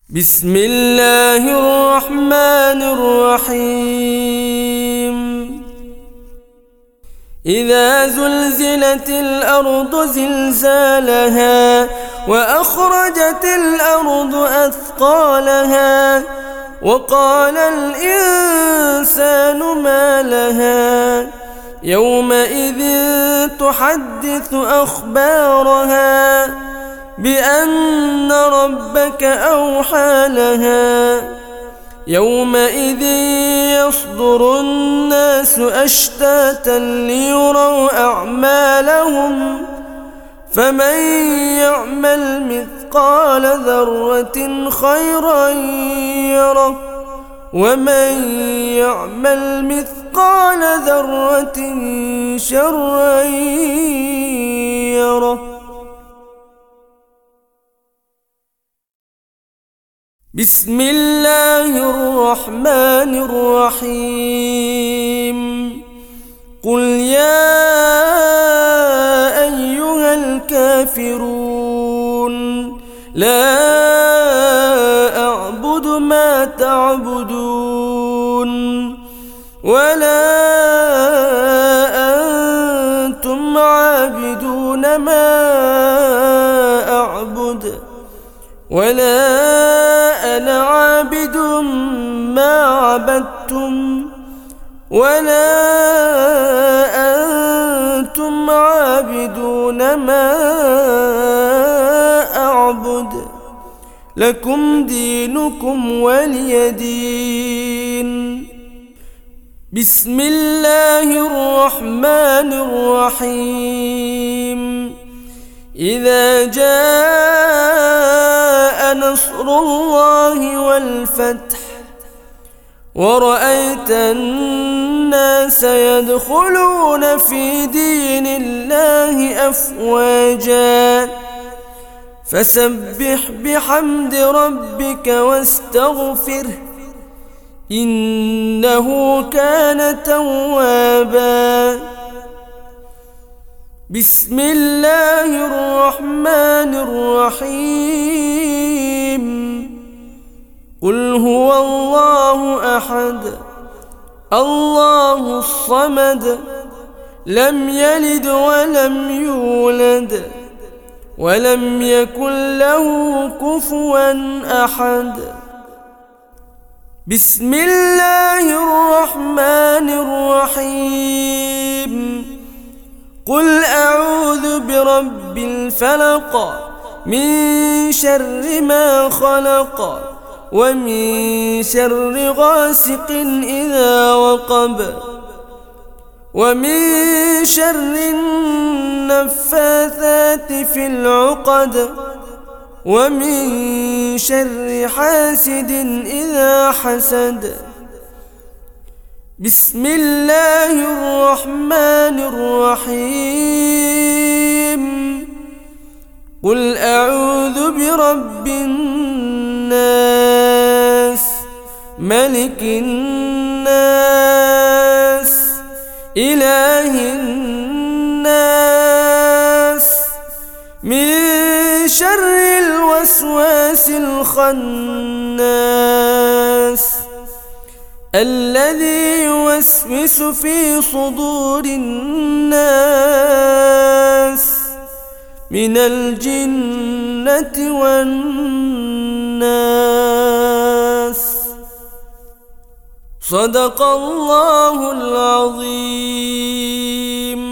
بسم الله الرحمن الرحيم إذا زلزلت الأرض زلزالها وأخرجت الأرض أثقالها وقال الإنسان ما لها يومئذ تحدث أخبارها بأن ربك أوحى لها يومئذ يصدر الناس أشتاتا ليروا أعمالهم فمن يعمل مثقال ذرة خيرا يره ومن يعمل مثقال ذرة شرا يره. بسم الله الرحمن الرحيم قل يا أيها الكافرون لا أعبد ما تعبدون ولا أنتم عابدون ما أعبد ولا أنا عابد ما عبدتم ولا أنتم عابدون ما أعبد لكم دينكم ولي دين. بسم الله الرحمن الرحيم إذا جاء نصر الله والفتح ورأيت الناس يدخلون في دين الله أفواجا فسبح بحمد ربك واستغفره إنه كان توابا. بسم الله الرحمن الرحيم قل هو الله أحد الله الصمد لم يلد ولم يولد ولم يكن له كفوا أحد. بسم الله الرحمن الرحيم قل أعوذ برب الفلق من شر ما خلق ومن شر غاسق إذا وقب ومن شر النفاثات في العقد ومن شر حاسد إذا حسد. بسم الله الرحمن الرحيم قل أعوذ برب الناس ملك الناس إله الناس من شر الوسواس الخناس الذي يوسوس في صدور الناس من الجنة والناس. صدق الله العظيم.